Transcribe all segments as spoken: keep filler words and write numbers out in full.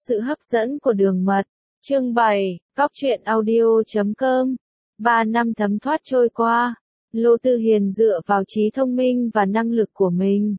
Sự hấp dẫn của đường mật. Chương bảy, Cóc truyện audio chấm com. Ba năm thấm thoát trôi qua, Lô Tư Hiền dựa vào trí thông minh và năng lực của mình.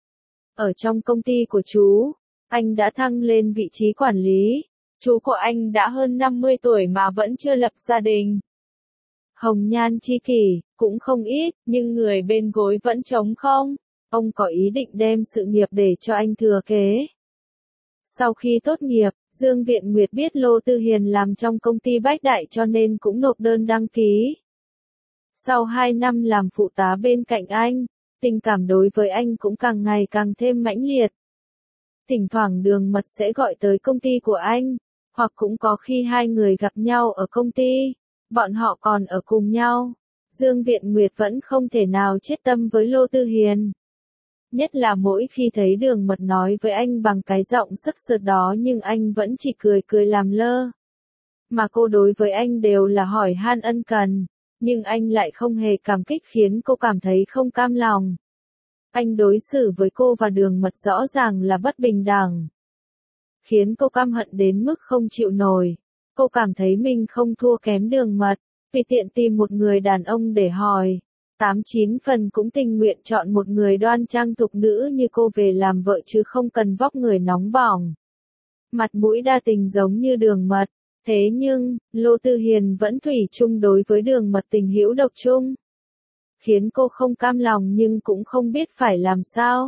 Ở trong công ty của chú, anh đã thăng lên vị trí quản lý. Chú của anh đã hơn năm mươi tuổi mà vẫn chưa lập gia đình. Hồng nhan chi kỷ, cũng không ít, nhưng người bên gối vẫn trống không. Ông có ý định đem sự nghiệp để cho anh thừa kế. Sau khi tốt nghiệp, Dương Viện Nguyệt biết Lô Tư Hiền làm trong công ty Bách Đại cho nên cũng nộp đơn đăng ký. Sau hai năm làm phụ tá bên cạnh anh, tình cảm đối với anh cũng càng ngày càng thêm mãnh liệt. Thỉnh thoảng Đường Mật sẽ gọi tới công ty của anh, hoặc cũng có khi hai người gặp nhau ở công ty, bọn họ còn ở cùng nhau. Dương Viện Nguyệt vẫn không thể nào chết tâm với Lô Tư Hiền. Nhất là mỗi khi thấy Đường Mật nói với anh bằng cái giọng sức sượt đó nhưng anh vẫn chỉ cười cười làm lơ. Mà cô đối với anh đều là hỏi han ân cần, nhưng anh lại không hề cảm kích khiến cô cảm thấy không cam lòng. Anh đối xử với cô và Đường Mật rõ ràng là bất bình đẳng, khiến cô căm hận đến mức không chịu nổi. Cô cảm thấy mình không thua kém Đường Mật, vì tiện tìm một người đàn ông để hỏi. Tám chín phần cũng tình nguyện chọn một người đoan trang thục nữ như cô về làm vợ chứ không cần vóc người nóng bỏng, mặt mũi đa tình giống như Đường Mật. Thế nhưng, Lô Tư Hiền vẫn thủy chung đối với Đường Mật tình hữu độc chung, khiến cô không cam lòng nhưng cũng không biết phải làm sao.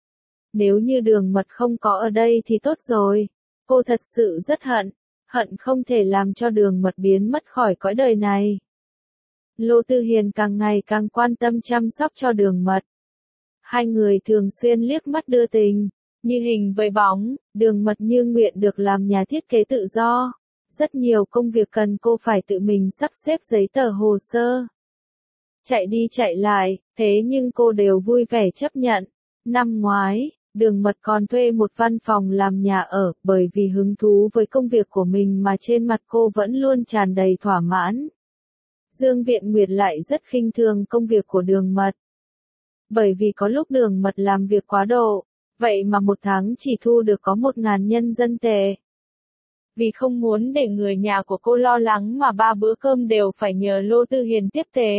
Nếu như Đường Mật không có ở đây thì tốt rồi. Cô thật sự rất hận, hận không thể làm cho Đường Mật biến mất khỏi cõi đời này. Lô Tư Hiền càng ngày càng quan tâm chăm sóc cho Đường Mật. Hai người thường xuyên liếc mắt đưa tình, như hình với bóng. Đường Mật như nguyện được làm nhà thiết kế tự do. Rất nhiều công việc cần cô phải tự mình sắp xếp giấy tờ hồ sơ. Chạy đi chạy lại, thế nhưng cô đều vui vẻ chấp nhận. Năm ngoái, Đường Mật còn thuê một văn phòng làm nhà ở, bởi vì hứng thú với công việc của mình mà trên mặt cô vẫn luôn tràn đầy thỏa mãn. Dương Viện Nguyệt lại rất khinh thường công việc của Đường Mật. Bởi vì có lúc Đường Mật làm việc quá độ, vậy mà một tháng chỉ thu được có một ngàn nhân dân tệ. Vì không muốn để người nhà của cô lo lắng mà ba bữa cơm đều phải nhờ Lô Tư Hiền tiếp tế.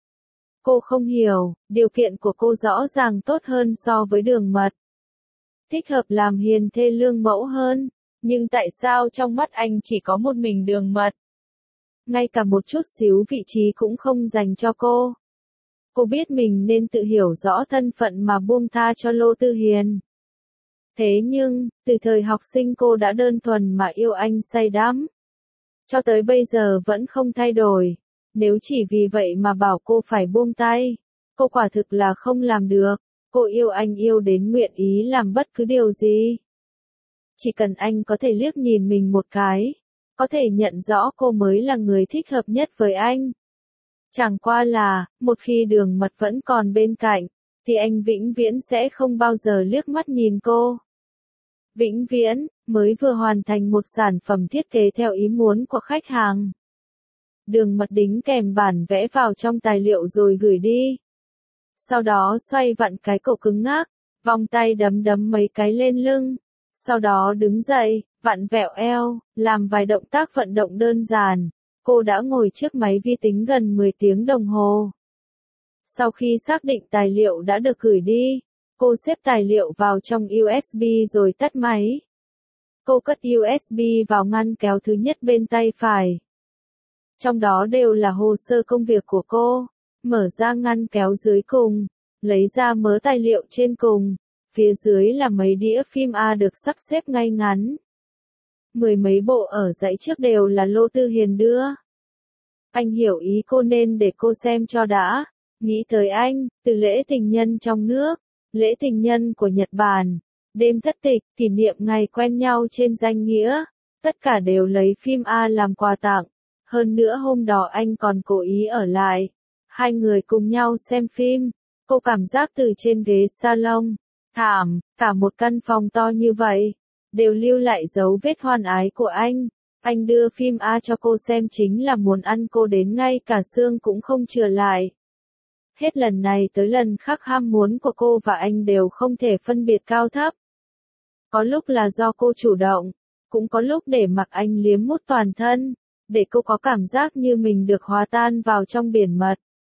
Cô không hiểu, điều kiện của cô rõ ràng tốt hơn so với Đường Mật. Thích hợp làm hiền thê lương mẫu hơn, nhưng tại sao trong mắt anh chỉ có một mình Đường Mật? Ngay cả một chút xíu vị trí cũng không dành cho cô. Cô biết mình nên tự hiểu rõ thân phận mà buông tha cho Lô Tư Hiền. Thế nhưng, từ thời học sinh cô đã đơn thuần mà yêu anh say đắm. Cho tới bây giờ vẫn không thay đổi. Nếu chỉ vì vậy mà bảo cô phải buông tay, cô quả thực là không làm được. Cô yêu anh yêu đến nguyện ý làm bất cứ điều gì. Chỉ cần anh có thể liếc nhìn mình một cái, có thể nhận rõ cô mới là người thích hợp nhất với anh. Chẳng qua là, một khi Đường Mật vẫn còn bên cạnh, thì anh vĩnh viễn sẽ không bao giờ liếc mắt nhìn cô. Vĩnh viễn, mới vừa hoàn thành một sản phẩm thiết kế theo ý muốn của khách hàng. Đường Mật đính kèm bản vẽ vào trong tài liệu rồi gửi đi. Sau đó xoay vặn cái cổ cứng ngắc, vòng tay đấm đấm mấy cái lên lưng. Sau đó đứng dậy, vặn vẹo eo, làm vài động tác vận động đơn giản. Cô đã ngồi trước máy vi tính gần mười tiếng đồng hồ. Sau khi xác định tài liệu đã được gửi đi, cô xếp tài liệu vào trong u ét bê rồi tắt máy. Cô cất u ét bê vào ngăn kéo thứ nhất bên tay phải. Trong đó đều là hồ sơ công việc của cô. Mở ra ngăn kéo dưới cùng, lấy ra mớ tài liệu trên cùng. Phía dưới là mấy đĩa phim A được sắp xếp ngay ngắn. Mười mấy bộ ở dãy trước đều là Lô Tư Hiền đưa. Anh hiểu ý cô nên để cô xem cho đã. Nghĩ tới anh, từ lễ tình nhân trong nước, lễ tình nhân của Nhật Bản, đêm thất tịch, kỷ niệm ngày quen nhau trên danh nghĩa, tất cả đều lấy phim A làm quà tặng. Hơn nữa hôm đó anh còn cố ý ở lại. Hai người cùng nhau xem phim. Cô cảm giác từ trên ghế salon, thảm, cả một căn phòng to như vậy, đều lưu lại dấu vết hoan ái của anh. Anh đưa phim A cho cô xem chính là muốn ăn cô đến ngay cả xương cũng không chừa lại. Hết lần này tới lần khác ham muốn của cô và anh đều không thể phân biệt cao thấp. Có lúc là do cô chủ động, cũng có lúc để mặc anh liếm mút toàn thân, để cô có cảm giác như mình được hòa tan vào trong biển mật.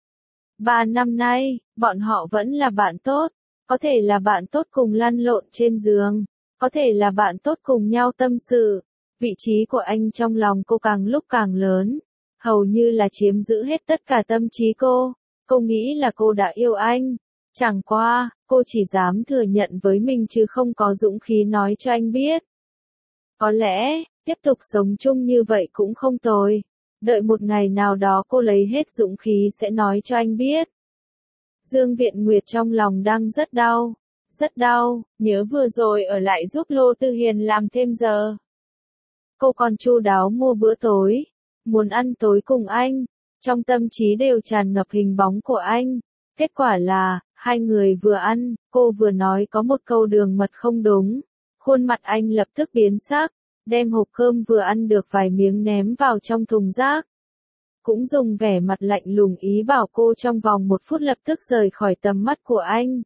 Ba năm nay, bọn họ vẫn là bạn tốt, có thể là bạn tốt cùng lăn lộn trên giường, có thể là bạn tốt cùng nhau tâm sự. Vị trí của anh trong lòng cô càng lúc càng lớn, hầu như là chiếm giữ hết tất cả tâm trí cô. Cô nghĩ là cô đã yêu anh, chẳng qua, cô chỉ dám thừa nhận với mình chứ không có dũng khí nói cho anh biết. Có lẽ, tiếp tục sống chung như vậy cũng không tồi. Đợi một ngày nào đó cô lấy hết dũng khí sẽ nói cho anh biết. Dương Viện Nguyệt trong lòng đang rất đau, rất đau, nhớ vừa rồi ở lại giúp Lô Tư Hiền làm thêm giờ. Cô còn chu đáo mua bữa tối, muốn ăn tối cùng anh, trong tâm trí đều tràn ngập hình bóng của anh. Kết quả là, hai người vừa ăn, cô vừa nói có một câu đường mật không đúng. Khuôn mặt anh lập tức biến sắc, đem hộp cơm vừa ăn được vài miếng ném vào trong thùng rác. Cũng dùng vẻ mặt lạnh lùng ý bảo cô trong vòng một phút lập tức rời khỏi tầm mắt của anh.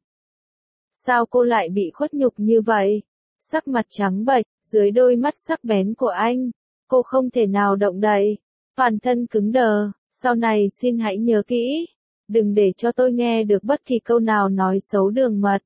Sao cô lại bị khuất nhục như vậy? Sắc mặt trắng bệch, dưới đôi mắt sắc bén của anh, cô không thể nào động đậy, toàn thân cứng đờ. Sau này xin hãy nhớ kỹ, đừng để cho tôi nghe được bất kỳ câu nào nói xấu Đường Mật.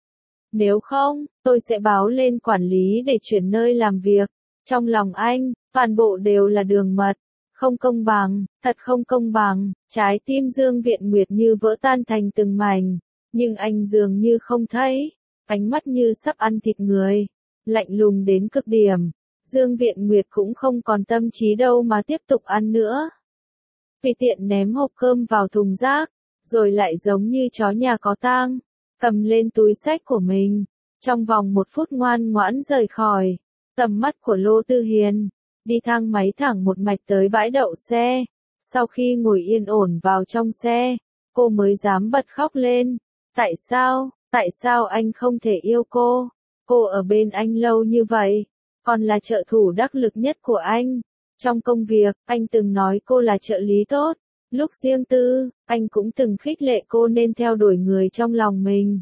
Nếu không, tôi sẽ báo lên quản lý để chuyển nơi làm việc. Trong lòng anh, toàn bộ đều là Đường Mật. Không công bằng, thật không công bằng. Trái tim Dương Viện Nguyệt như vỡ tan thành từng mảnh, nhưng anh dường như không thấy, ánh mắt như sắp ăn thịt người, lạnh lùng đến cực điểm. Dương Viện Nguyệt cũng không còn tâm trí đâu mà tiếp tục ăn nữa. Tùy tiện ném hộp cơm vào thùng rác, rồi lại giống như chó nhà có tang, cầm lên túi xách của mình, trong vòng một phút ngoan ngoãn rời khỏi tầm mắt của Lô Tư Hiền, đi thang máy thẳng một mạch tới bãi đậu xe. Sau khi ngồi yên ổn vào trong xe, cô mới dám bật khóc lên. Tại sao, tại sao anh không thể yêu cô? Cô ở bên anh lâu như vậy, còn là trợ thủ đắc lực nhất của anh. Trong công việc, anh từng nói cô là trợ lý tốt. Lúc riêng tư, anh cũng từng khích lệ cô nên theo đuổi người trong lòng mình.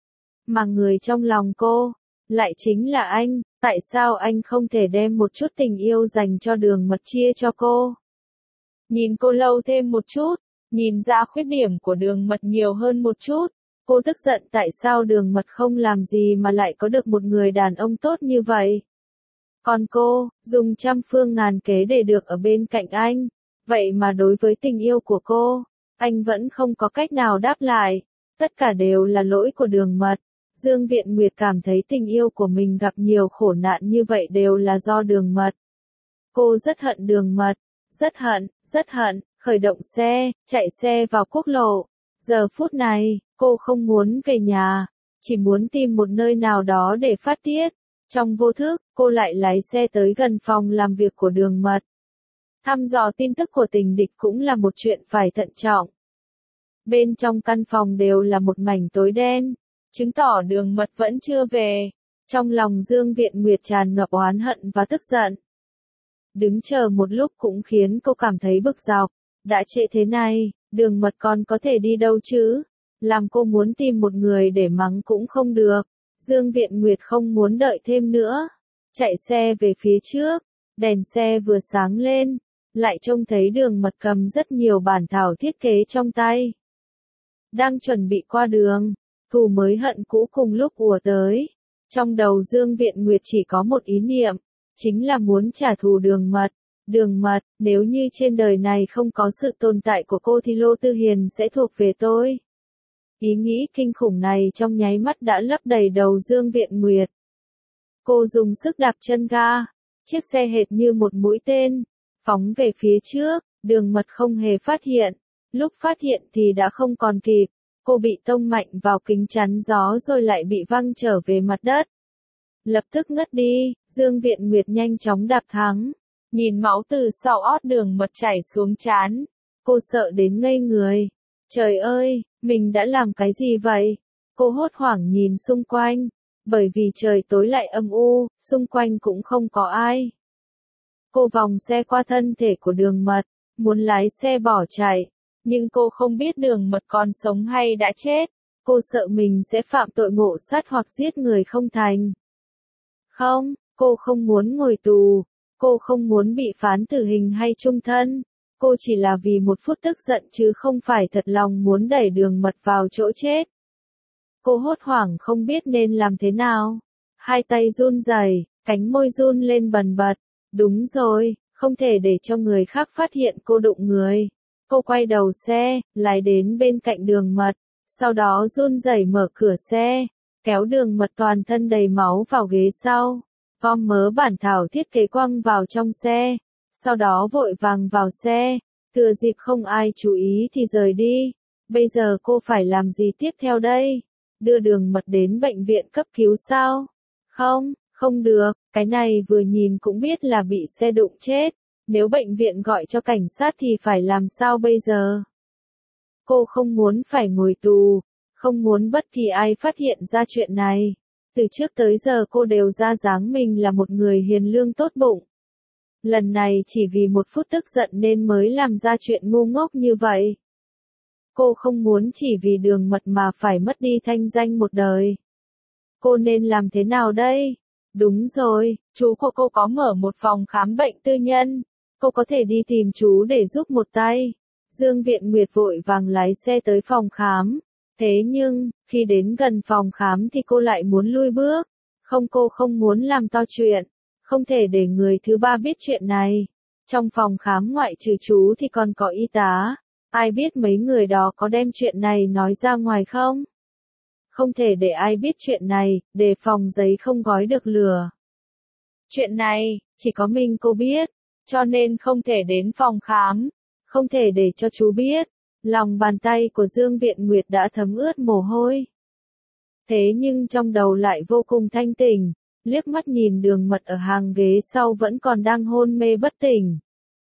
Mà người trong lòng cô, lại chính là anh. Tại sao anh không thể đem một chút tình yêu dành cho Đường Mật chia cho cô? Nhìn cô lâu thêm một chút, nhìn ra khuyết điểm của Đường Mật nhiều hơn một chút. Cô tức giận tại sao Đường Mật không làm gì mà lại có được một người đàn ông tốt như vậy. Còn cô, dùng trăm phương ngàn kế để được ở bên cạnh anh. Vậy mà đối với tình yêu của cô, anh vẫn không có cách nào đáp lại. Tất cả đều là lỗi của Đường Mật. Dương Viện Nguyệt cảm thấy tình yêu của mình gặp nhiều khổ nạn như vậy đều là do Đường Mật. Cô rất hận Đường Mật, rất hận, rất hận, khởi động xe, chạy xe vào quốc lộ. Giờ phút này, cô không muốn về nhà, chỉ muốn tìm một nơi nào đó để phát tiết. Trong vô thức, cô lại lái xe tới gần phòng làm việc của Đường Mật. Thăm dò tin tức của tình địch cũng là một chuyện phải thận trọng. Bên trong căn phòng đều là một mảnh tối đen, chứng tỏ Đường Mật vẫn chưa về. Trong lòng Dương Viện Nguyệt tràn ngập oán hận và tức giận. Đứng chờ một lúc cũng khiến cô cảm thấy bực dọc. Đã trễ thế này, Đường Mật còn có thể đi đâu chứ? Làm cô muốn tìm một người để mắng cũng không được. Dương Viện Nguyệt không muốn đợi thêm nữa. Chạy xe về phía trước, đèn xe vừa sáng lên, lại trông thấy Đường Mật cầm rất nhiều bản thảo thiết kế trong tay. Đang chuẩn bị qua đường, thù mới hận cũ cùng lúc ùa tới. Trong đầu Dương Viện Nguyệt chỉ có một ý niệm, chính là muốn trả thù Đường Mật. Đường Mật, nếu như trên đời này không có sự tồn tại của cô thì Lô Tư Hiền sẽ thuộc về tôi. Ý nghĩ kinh khủng này trong nháy mắt đã lấp đầy đầu Dương Viện Nguyệt. Cô dùng sức đạp chân ga, chiếc xe hệt như một mũi tên, phóng về phía trước. Đường Mật không hề phát hiện, lúc phát hiện thì đã không còn kịp. Cô bị tông mạnh vào kính chắn gió rồi lại bị văng trở về mặt đất. Lập tức ngất đi, Dương Viện Nguyệt nhanh chóng đạp thắng. Nhìn máu từ sau ót Đường Mật chảy xuống trán, cô sợ đến ngây người. Trời ơi, mình đã làm cái gì vậy? Cô hốt hoảng nhìn xung quanh, bởi vì trời tối lại âm u, xung quanh cũng không có ai. Cô vòng xe qua thân thể của Đường Mật, muốn lái xe bỏ chạy, nhưng cô không biết Đường Mật còn sống hay đã chết. Cô sợ mình sẽ phạm tội ngộ sát hoặc giết người không thành. Không, Cô không muốn ngồi tù, cô không muốn bị phán tử hình hay chung thân, cô chỉ là vì một phút tức giận chứ không phải thật lòng muốn đẩy Đường Mật vào chỗ chết. Cô hốt hoảng không biết nên làm thế nào. Hai tay run rẩy, cánh môi run lên bần bật. Đúng rồi, không thể để cho người khác phát hiện cô đụng người. Cô quay đầu xe, lái đến bên cạnh Đường Mật, sau đó run rẩy mở cửa xe, kéo Đường Mật toàn thân đầy máu vào ghế sau, gom mớ bản thảo thiết kế quăng vào trong xe, sau đó vội vàng vào xe, thừa dịp không ai chú ý thì rời đi. Bây giờ cô phải làm gì tiếp theo đây? Đưa Đường Mật đến bệnh viện cấp cứu sao? Không, không được, cái này vừa nhìn cũng biết là bị xe đụng chết. Nếu bệnh viện gọi cho cảnh sát thì phải làm sao bây giờ? Cô không muốn phải ngồi tù, không muốn bất kỳ ai phát hiện ra chuyện này. Từ trước tới giờ cô đều ra dáng mình là một người hiền lương tốt bụng. Lần này chỉ vì một phút tức giận nên mới làm ra chuyện ngu ngốc như vậy. Cô không muốn chỉ vì Đường Mật mà phải mất đi thanh danh một đời. Cô nên làm thế nào đây? Đúng rồi, chú của cô có mở một phòng khám bệnh tư nhân. Cô có thể đi tìm chú để giúp một tay. Dương Viện Nguyệt vội vàng lái xe tới phòng khám. Thế nhưng, khi đến gần phòng khám thì cô lại muốn lui bước. Không, cô không muốn làm to chuyện. Không thể để người thứ ba biết chuyện này. Trong phòng khám ngoại trừ chú thì còn có y tá. Ai biết mấy người đó có đem chuyện này nói ra ngoài không? Không thể để ai biết chuyện này, đề phòng giấy không gói được lửa. Chuyện này, chỉ có mình cô biết, cho nên không thể đến phòng khám, không thể để cho chú biết. Lòng bàn tay của Dương Viện Nguyệt đã thấm ướt mồ hôi. Thế nhưng trong đầu lại vô cùng thanh tỉnh, liếc mắt nhìn Đường Mật ở hàng ghế sau vẫn còn đang hôn mê bất tỉnh.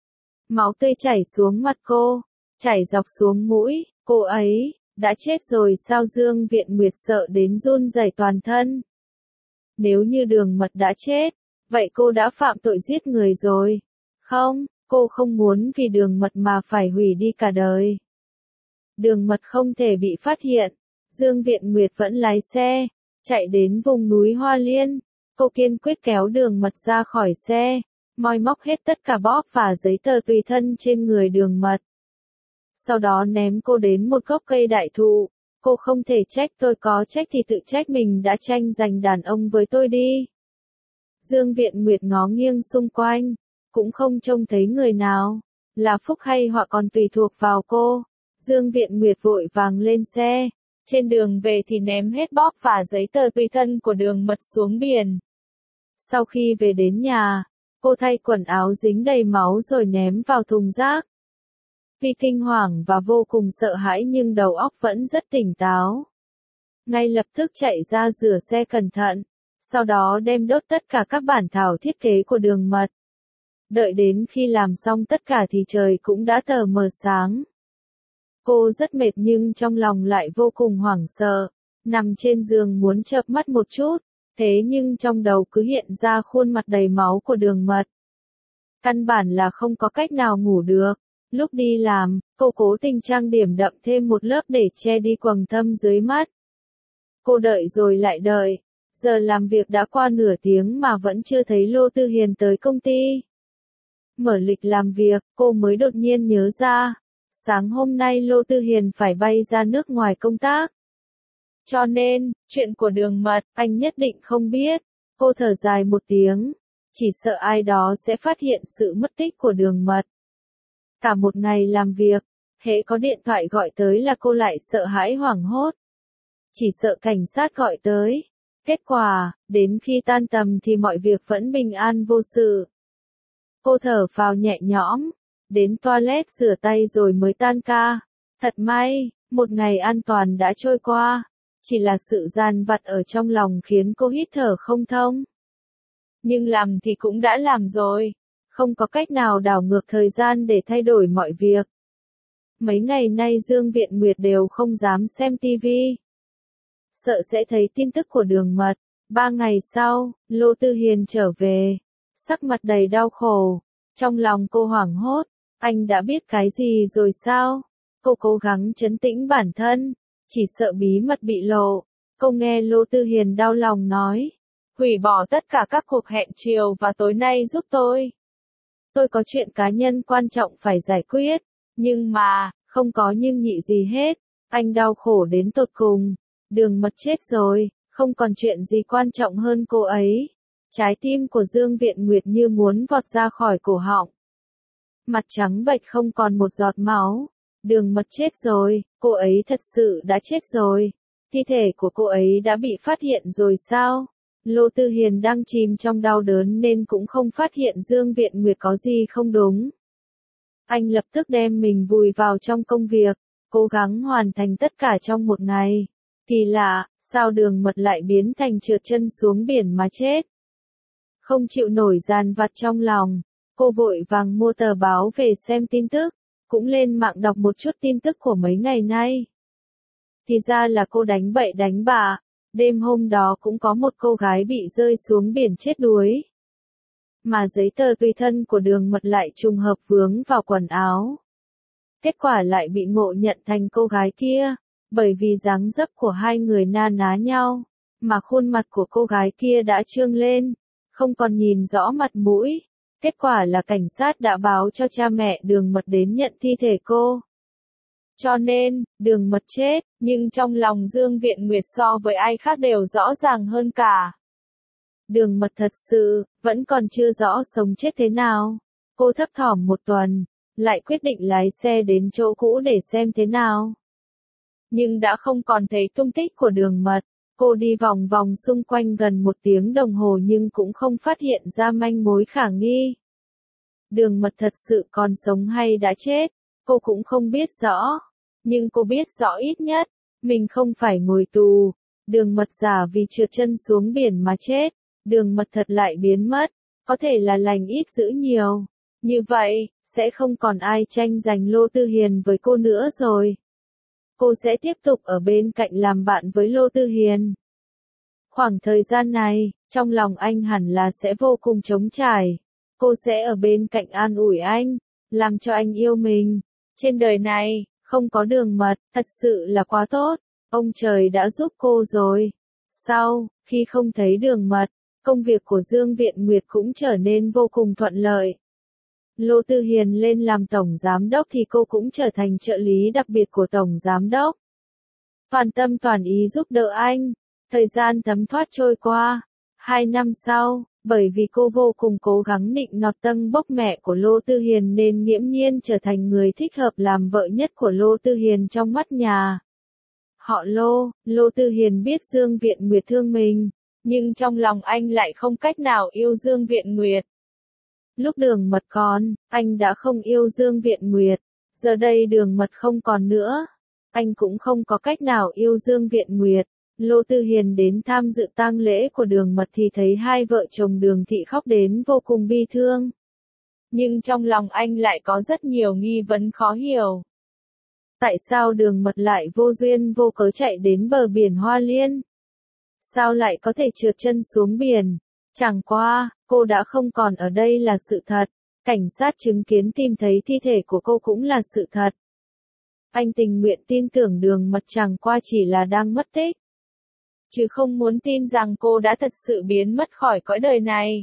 Máu tươi chảy xuống mặt cô, chảy dọc xuống mũi, cô ấy đã chết rồi sao? Dương Viện Nguyệt sợ đến run rẩy toàn thân. Nếu như Đường Mật đã chết, vậy cô đã phạm tội giết người rồi. Không, cô không muốn vì Đường Mật mà phải hủy đi cả đời. Đường Mật không thể bị phát hiện. Dương Viện Nguyệt vẫn lái xe, chạy đến vùng núi Hoa Liên. Cô kiên quyết kéo Đường Mật ra khỏi xe, moi móc hết tất cả bóp và giấy tờ tùy thân trên người Đường Mật. Sau đó ném cô đến một gốc cây đại thụ. Cô không thể trách tôi, có trách thì tự trách mình đã tranh giành đàn ông với tôi đi. Dương Viện Nguyệt ngó nghiêng xung quanh, cũng không trông thấy người nào. Là phúc hay họa còn tùy thuộc vào cô. Dương Viện Nguyệt vội vàng lên xe. Trên đường về thì ném hết bóp và giấy tờ tùy thân của Đường Mật xuống biển. Sau khi về đến nhà, cô thay quần áo dính đầy máu rồi ném vào thùng rác. Vì kinh hoàng và vô cùng sợ hãi nhưng đầu óc vẫn rất tỉnh táo. Ngay lập tức chạy ra rửa xe cẩn thận, sau đó đem đốt tất cả các bản thảo thiết kế của Đường Mật. Đợi đến khi làm xong tất cả thì trời cũng đã tờ mờ sáng. Cô rất mệt nhưng trong lòng lại vô cùng hoảng sợ, nằm trên giường muốn chợp mắt một chút, thế nhưng trong đầu cứ hiện ra khuôn mặt đầy máu của Đường Mật. Căn bản là không có cách nào ngủ được. Lúc đi làm, cô cố tình trang điểm đậm thêm một lớp để che đi quầng thâm dưới mắt. Cô đợi rồi lại đợi, giờ làm việc đã qua nửa tiếng mà vẫn chưa thấy Lô Tư Hiền tới công ty. Mở lịch làm việc, cô mới đột nhiên nhớ ra, sáng hôm nay Lô Tư Hiền phải bay ra nước ngoài công tác. Cho nên, chuyện của Đường Mật, anh nhất định không biết. Cô thở dài một tiếng, chỉ sợ ai đó sẽ phát hiện sự mất tích của Đường Mật. Cả một ngày làm việc, hễ có điện thoại gọi tới là cô lại sợ hãi hoảng hốt. Chỉ sợ cảnh sát gọi tới. Kết quả, đến khi tan tầm thì mọi việc vẫn bình an vô sự. Cô thở phào nhẹ nhõm, đến toilet rửa tay rồi mới tan ca. Thật may, một ngày an toàn đã trôi qua. Chỉ là sự dằn vặt ở trong lòng khiến cô hít thở không thông. Nhưng làm thì cũng đã làm rồi. Không có cách nào đảo ngược thời gian để thay đổi mọi việc. Mấy ngày nay Dương Viện Nguyệt đều không dám xem tivi. Sợ sẽ thấy tin tức của Đường Mật. Ba ngày sau, Lô Tư Hiền trở về. Sắc mặt đầy đau khổ. Trong lòng cô hoảng hốt. Anh đã biết cái gì rồi sao? Cô cố gắng trấn tĩnh bản thân. Chỉ sợ bí mật bị lộ. Cô nghe Lô Tư Hiền đau lòng nói. hủy bỏ tất cả các cuộc hẹn chiều và tối nay giúp tôi. Tôi có chuyện cá nhân quan trọng phải giải quyết, nhưng mà, không có nhưng nhị gì hết. Anh đau khổ đến tột cùng. Đường Mật chết rồi, không còn chuyện gì quan trọng hơn cô ấy. Trái tim của Dương Viện Nguyệt như muốn vọt ra khỏi cổ họng. Mặt trắng bệch không còn một giọt máu. Đường Mật chết rồi, cô ấy thật sự đã chết rồi. Thi thể của cô ấy đã bị phát hiện rồi sao? Lô Tư Hiền đang chìm trong đau đớn nên cũng không phát hiện Dương Viện Nguyệt có gì không đúng. Anh lập tức đem mình vùi vào trong công việc, cố gắng hoàn thành tất cả trong một ngày. Kỳ lạ, sao Đường Mật lại biến thành trượt chân xuống biển mà chết? Không chịu nổi dằn vặt trong lòng, cô vội vàng mua tờ báo về xem tin tức, cũng lên mạng đọc một chút tin tức của mấy ngày nay. Thì ra là cô đánh bậy đánh bạ, đêm hôm đó cũng có một cô gái bị rơi xuống biển chết đuối. Mà giấy tờ tùy thân của Đường Mật lại trùng hợp vướng vào quần áo. Kết quả lại bị ngộ nhận thành cô gái kia, bởi vì dáng dấp của hai người na ná nhau, mà khuôn mặt của cô gái kia đã trương lên, không còn nhìn rõ mặt mũi. Kết quả là cảnh sát đã báo cho cha mẹ Đường Mật đến nhận thi thể cô. Cho nên, Đường Mật chết, nhưng trong lòng Dương Viện Nguyệt so với ai khác đều rõ ràng hơn cả. Đường Mật thật sự, vẫn còn chưa rõ sống chết thế nào. Cô thấp thỏm một tuần, lại quyết định lái xe đến chỗ cũ để xem thế nào. Nhưng đã không còn thấy tung tích của Đường Mật. Cô đi vòng vòng xung quanh gần một tiếng đồng hồ nhưng cũng không phát hiện ra manh mối khả nghi. Đường Mật thật sự còn sống hay đã chết, cô cũng không biết rõ. Nhưng cô biết rõ ít nhất, mình không phải ngồi tù. Đường Mật giả vì trượt chân xuống biển mà chết, Đường Mật thật lại biến mất, có thể là lành ít dữ nhiều. Như vậy, sẽ không còn ai tranh giành Lô Tư Hiền với cô nữa rồi. Cô sẽ tiếp tục ở bên cạnh làm bạn với Lô Tư Hiền. Khoảng thời gian này, trong lòng anh hẳn là sẽ vô cùng trống trải. Cô sẽ ở bên cạnh an ủi anh, làm cho anh yêu mình. Trên đời này, không có Đường Mật, thật sự là quá tốt. Ông trời đã giúp cô rồi. Sau, khi không thấy Đường Mật, công việc của Dương Viện Nguyệt cũng trở nên vô cùng thuận lợi. Lô Tư Hiền lên làm tổng giám đốc thì cô cũng trở thành trợ lý đặc biệt của tổng giám đốc. Toàn tâm toàn ý giúp đỡ anh. Thời gian thấm thoát trôi qua. Hai năm sau, bởi vì cô vô cùng cố gắng nịnh nọt tâng bốc mẹ của Lô Tư Hiền nên nghiễm nhiên trở thành người thích hợp làm vợ nhất của Lô Tư Hiền trong mắt nhà. Họ Lô, Lô Tư Hiền biết Dương Viện Nguyệt thương mình, nhưng trong lòng anh lại không cách nào yêu Dương Viện Nguyệt. Lúc Đường Mật còn, anh đã không yêu Dương Viện Nguyệt, giờ đây Đường Mật không còn nữa, anh cũng không có cách nào yêu Dương Viện Nguyệt. Lô Tư Hiền đến tham dự tang lễ của Đường Mật thì thấy hai vợ chồng Đường Thị khóc đến vô cùng bi thương. Nhưng trong lòng anh lại có rất nhiều nghi vấn khó hiểu. Tại sao Đường Mật lại vô duyên vô cớ chạy đến bờ biển Hoa Liên? Sao lại có thể trượt chân xuống biển? Chẳng qua, cô đã không còn ở đây là sự thật. Cảnh sát chứng kiến tìm thấy thi thể của cô cũng là sự thật. Anh tình nguyện tin tưởng Đường Mật chẳng qua chỉ là đang mất tích, chứ không muốn tin rằng cô đã thật sự biến mất khỏi cõi đời này.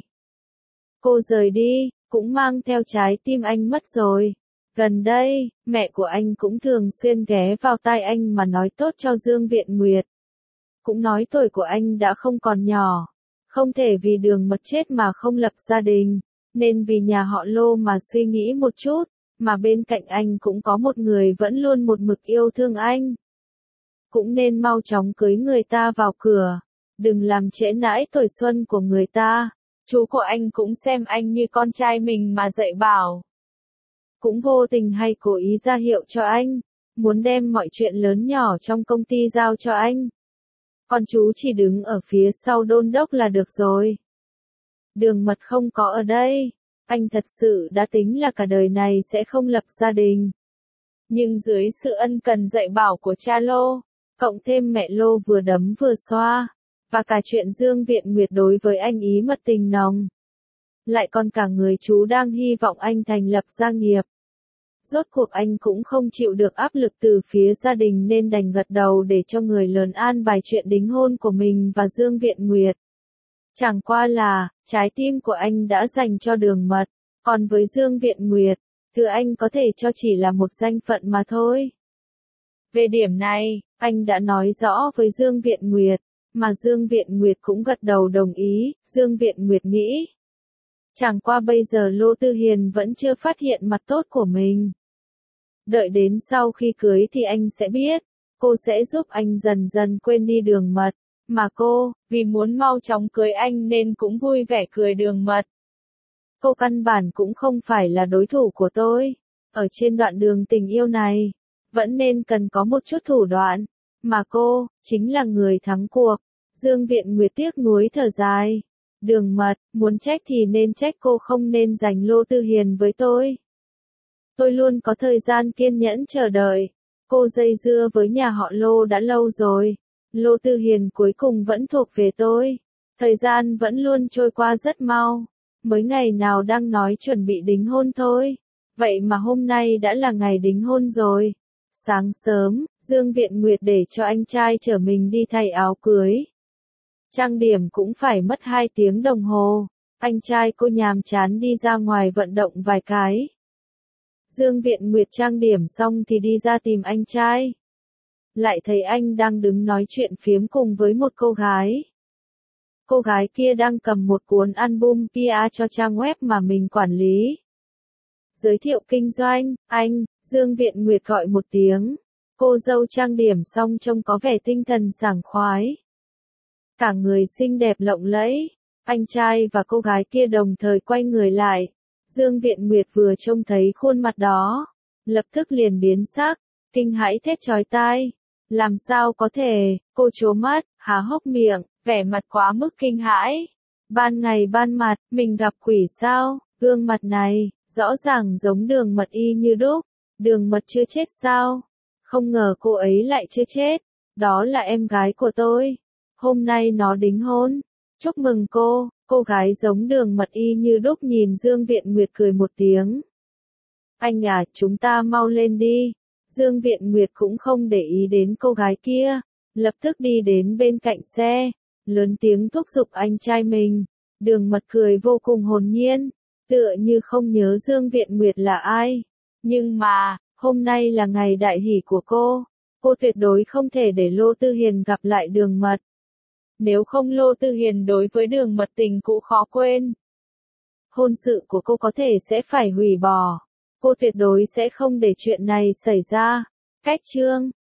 Cô rời đi, cũng mang theo trái tim anh mất rồi. Gần đây, mẹ của anh cũng thường xuyên ghé vào tai anh mà nói tốt cho Dương Viện Nguyệt. Cũng nói tuổi của anh đã không còn nhỏ. Không thể vì Đường Mật chết mà không lập gia đình, nên vì nhà họ Lô mà suy nghĩ một chút, mà bên cạnh anh cũng có một người vẫn luôn một mực yêu thương anh. Cũng nên mau chóng cưới người ta vào cửa, đừng làm trễ nãi tuổi xuân của người ta. Chú của anh cũng xem anh như con trai mình mà dạy bảo. Cũng vô tình hay cố ý ra hiệu cho anh, muốn đem mọi chuyện lớn nhỏ trong công ty giao cho anh. Còn chú chỉ đứng ở phía sau đôn đốc là được rồi. Đường Mật không có ở đây, anh thật sự đã tính là cả đời này sẽ không lập gia đình. Nhưng dưới sự ân cần dạy bảo của cha Lô, cộng thêm mẹ Lô vừa đấm vừa xoa, và cả chuyện Dương Viện Nguyệt đối với anh ý mật tình nồng. Lại còn cả người chú đang hy vọng anh thành lập gia nghiệp. Rốt cuộc anh cũng không chịu được áp lực từ phía gia đình nên đành gật đầu để cho người lớn an bài chuyện đính hôn của mình và Dương Viện Nguyệt. Chẳng qua là, trái tim của anh đã dành cho Đường Mật, còn với Dương Viện Nguyệt, thứ anh có thể cho chỉ là một danh phận mà thôi. Về điểm này, anh đã nói rõ với Dương Viện Nguyệt, mà Dương Viện Nguyệt cũng gật đầu đồng ý. Dương Viện Nguyệt nghĩ, chẳng qua bây giờ Lô Tư Hiền vẫn chưa phát hiện mặt tốt của mình. Đợi đến sau khi cưới thì anh sẽ biết, cô sẽ giúp anh dần dần quên đi Đường Mật, mà cô, vì muốn mau chóng cưới anh nên cũng vui vẻ cười Đường Mật. Cô căn bản cũng không phải là đối thủ của tôi. Ở trên đoạn đường tình yêu này, vẫn nên cần có một chút thủ đoạn, mà cô, chính là người thắng cuộc. Dương Viện Nguyệt tiếc nuối thở dài. Đường Mật, muốn trách thì nên trách cô không nên giành Lô Tư Hiền với tôi. Tôi luôn có thời gian kiên nhẫn chờ đợi. Cô dây dưa với nhà họ Lô đã lâu rồi. Lô Tư Hiền cuối cùng vẫn thuộc về tôi. Thời gian vẫn luôn trôi qua rất mau. Mới ngày nào đang nói chuẩn bị đính hôn thôi. Vậy mà hôm nay đã là ngày đính hôn rồi. Sáng sớm, Dương Viện Nguyệt để cho anh trai chở mình đi thay áo cưới. Trang điểm cũng phải mất hai tiếng đồng hồ. Anh trai cô nhàm chán đi ra ngoài vận động vài cái. Dương Viện Nguyệt trang điểm xong thì đi ra tìm anh trai. Lại thấy anh đang đứng nói chuyện phiếm cùng với một cô gái. Cô gái kia đang cầm một cuốn album pê e cho trang web mà mình quản lý. Giới thiệu kinh doanh, anh, Dương Viện Nguyệt gọi một tiếng. Cô dâu trang điểm xong trông có vẻ tinh thần sảng khoái. Cả người xinh đẹp lộng lẫy. Anh trai và cô gái kia đồng thời quay người lại. Dương Viện Nguyệt vừa trông thấy khuôn mặt đó, lập tức liền biến sắc, kinh hãi thét chói tai. Làm sao có thể, cô trố mắt, há hốc miệng, vẻ mặt quá mức kinh hãi. Ban ngày ban mặt, mình gặp quỷ sao, gương mặt này, rõ ràng giống Đường Mật y như đúc. Đường Mật chưa chết sao? Không ngờ cô ấy lại chưa chết. Đó là em gái của tôi. Hôm nay nó đính hôn. Chúc mừng cô. Cô gái giống Đường Mật y như đúc nhìn Dương Viện Nguyệt cười một tiếng. Anh à, chúng ta mau lên đi. Dương Viện Nguyệt cũng không để ý đến cô gái kia. Lập tức đi đến bên cạnh xe. Lớn tiếng thúc giục anh trai mình. Đường Mật cười vô cùng hồn nhiên. Tựa như không nhớ Dương Viện Nguyệt là ai. Nhưng mà, hôm nay là ngày đại hỷ của cô. Cô tuyệt đối không thể để Lô Tư Hiền gặp lại Đường Mật. Nếu không Lô Tư Hiền đối với Đường Mật tình cũ khó quên. Hôn sự của cô có thể sẽ phải hủy bỏ. Cô tuyệt đối sẽ không để chuyện này xảy ra. Cách chương